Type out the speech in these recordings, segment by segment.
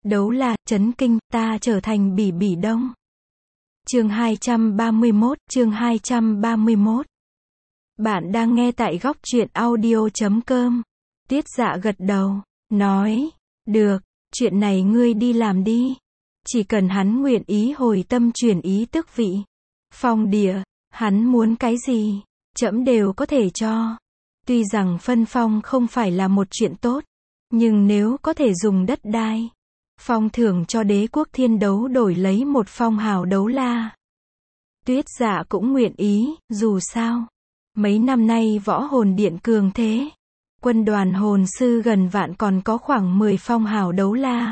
Đấu La, chấn kinh, ta trở thành Bỉ Bỉ Đông. Chương 231. Bạn đang nghe tại góc truyện audio.com. Tiết Dạ gật đầu, nói, được, chuyện này ngươi đi làm đi. Chỉ cần hắn nguyện ý hồi tâm chuyển ý tước vị. Phong địa, hắn muốn cái gì, trẫm đều có thể cho. Tuy rằng phân phong không phải là một chuyện tốt, nhưng nếu có thể dùng đất đai, phong thưởng cho đế quốc Thiên Đấu đổi lấy một phong hào đấu la. Tuyết Dạ cũng nguyện ý, dù sao, mấy năm nay võ hồn điện cường thế. Quân đoàn hồn sư gần vạn còn có khoảng 10 phong hào đấu la.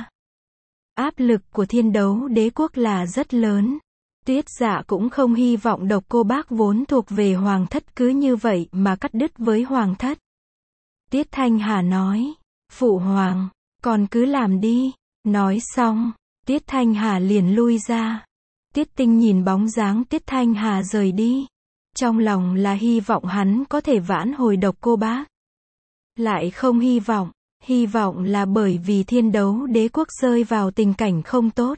Áp lực của Thiên Đấu đế quốc là rất lớn. Tuyết Dạ cũng không hy vọng Độc Cô Bác vốn thuộc về hoàng thất cứ như vậy mà cắt đứt với hoàng thất. Tiết Thanh Hà nói, phụ hoàng, con cứ làm đi. Nói xong, Tiết Thanh Hà liền lui ra. Tiết Tinh nhìn bóng dáng Tiết Thanh Hà rời đi. Trong lòng là hy vọng hắn có thể vãn hồi Độc Cô Bác. Lại không hy vọng là bởi vì Thiên Đấu đế quốc rơi vào tình cảnh không tốt.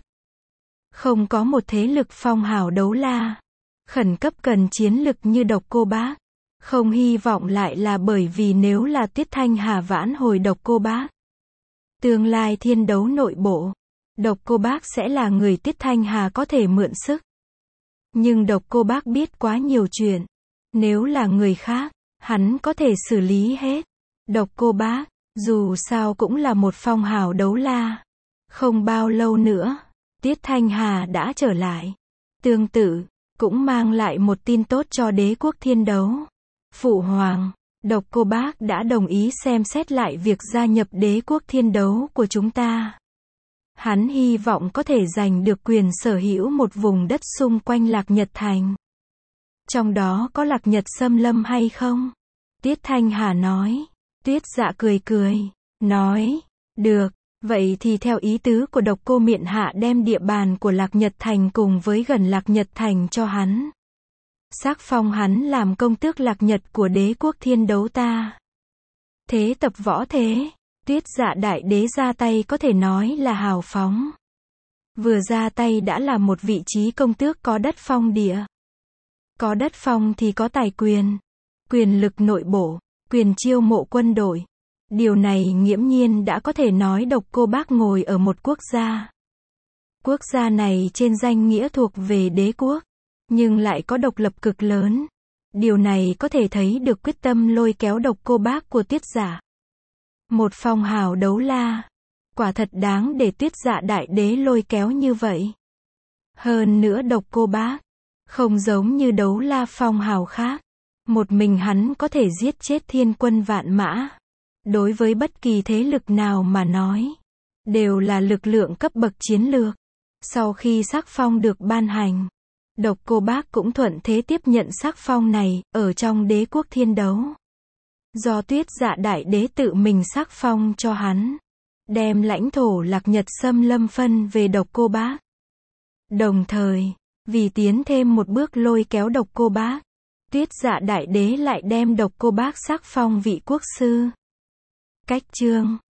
Không có một thế lực phong hào đấu la, khẩn cấp cần chiến lực như Độc Cô Bác. Không hy vọng lại là bởi vì nếu là Tiết Thanh Hà vãn hồi Độc Cô Bác, tương lai Thiên Đấu nội bộ, Độc Cô Bác sẽ là người Tiết Thanh Hà có thể mượn sức. Nhưng Độc Cô Bác biết quá nhiều chuyện. Nếu là người khác, hắn có thể xử lý hết. Độc Cô Bác, dù sao cũng là một phong hào đấu la. Không bao lâu nữa, Tiết Thanh Hà đã trở lại. Tương tự, cũng mang lại một tin tốt cho đế quốc Thiên Đấu. Phụ hoàng, Độc Cô Bác đã đồng ý xem xét lại việc gia nhập đế quốc Thiên Đấu của chúng ta. Hắn hy vọng có thể giành được quyền sở hữu một vùng đất xung quanh Lạc Nhật Thành. Trong đó có Lạc Nhật Xâm Lâm hay không? Tiết Thanh Hà nói. Tuyết Dạ cười, nói, được, vậy thì theo ý tứ của Độc Cô Miện Hạ đem địa bàn của Lạc Nhật Thành cùng với gần Lạc Nhật Thành cho hắn. Xác phong hắn làm công tước Lạc Nhật của đế quốc Thiên Đấu ta. Thế tập võ thế, Tuyết Dạ đại đế ra tay có thể nói là hào phóng. Vừa ra tay đã là một vị trí công tước có đất phong địa. Có đất phong thì có tài quyền, quyền lực nội bộ, quyền chiêu mộ quân đội. Điều này nghiễm nhiên đã có thể nói Độc Cô Bác ngồi ở một quốc gia. Quốc gia này trên danh nghĩa thuộc về đế quốc, nhưng lại có độc lập cực lớn. Điều này có thể thấy được quyết tâm lôi kéo Độc Cô Bác của Tuyết Dạ. Một phong hào đấu la, quả thật đáng để Tuyết Dạ đại đế lôi kéo như vậy. Hơn nữa Độc Cô Bác, không giống như đấu la phong hào khác. Một mình hắn có thể giết chết thiên quân vạn mã. Đối với bất kỳ thế lực nào mà nói, đều là lực lượng cấp bậc chiến lược. Sau khi sắc phong được ban hành, Độc Cô Bác cũng thuận thế tiếp nhận sắc phong này, ở trong đế quốc Thiên Đấu. Do Tuyết Dạ đại đế tự mình sắc phong cho hắn, đem lãnh thổ Lạc Nhật Xâm Lâm phân về Độc Cô Bác. Đồng thời, vì tiến thêm một bước lôi kéo Độc Cô Bác, Tuyết Dạ đại đế lại đem Độc Cô Bác sắc phong vị quốc sư. Cách chương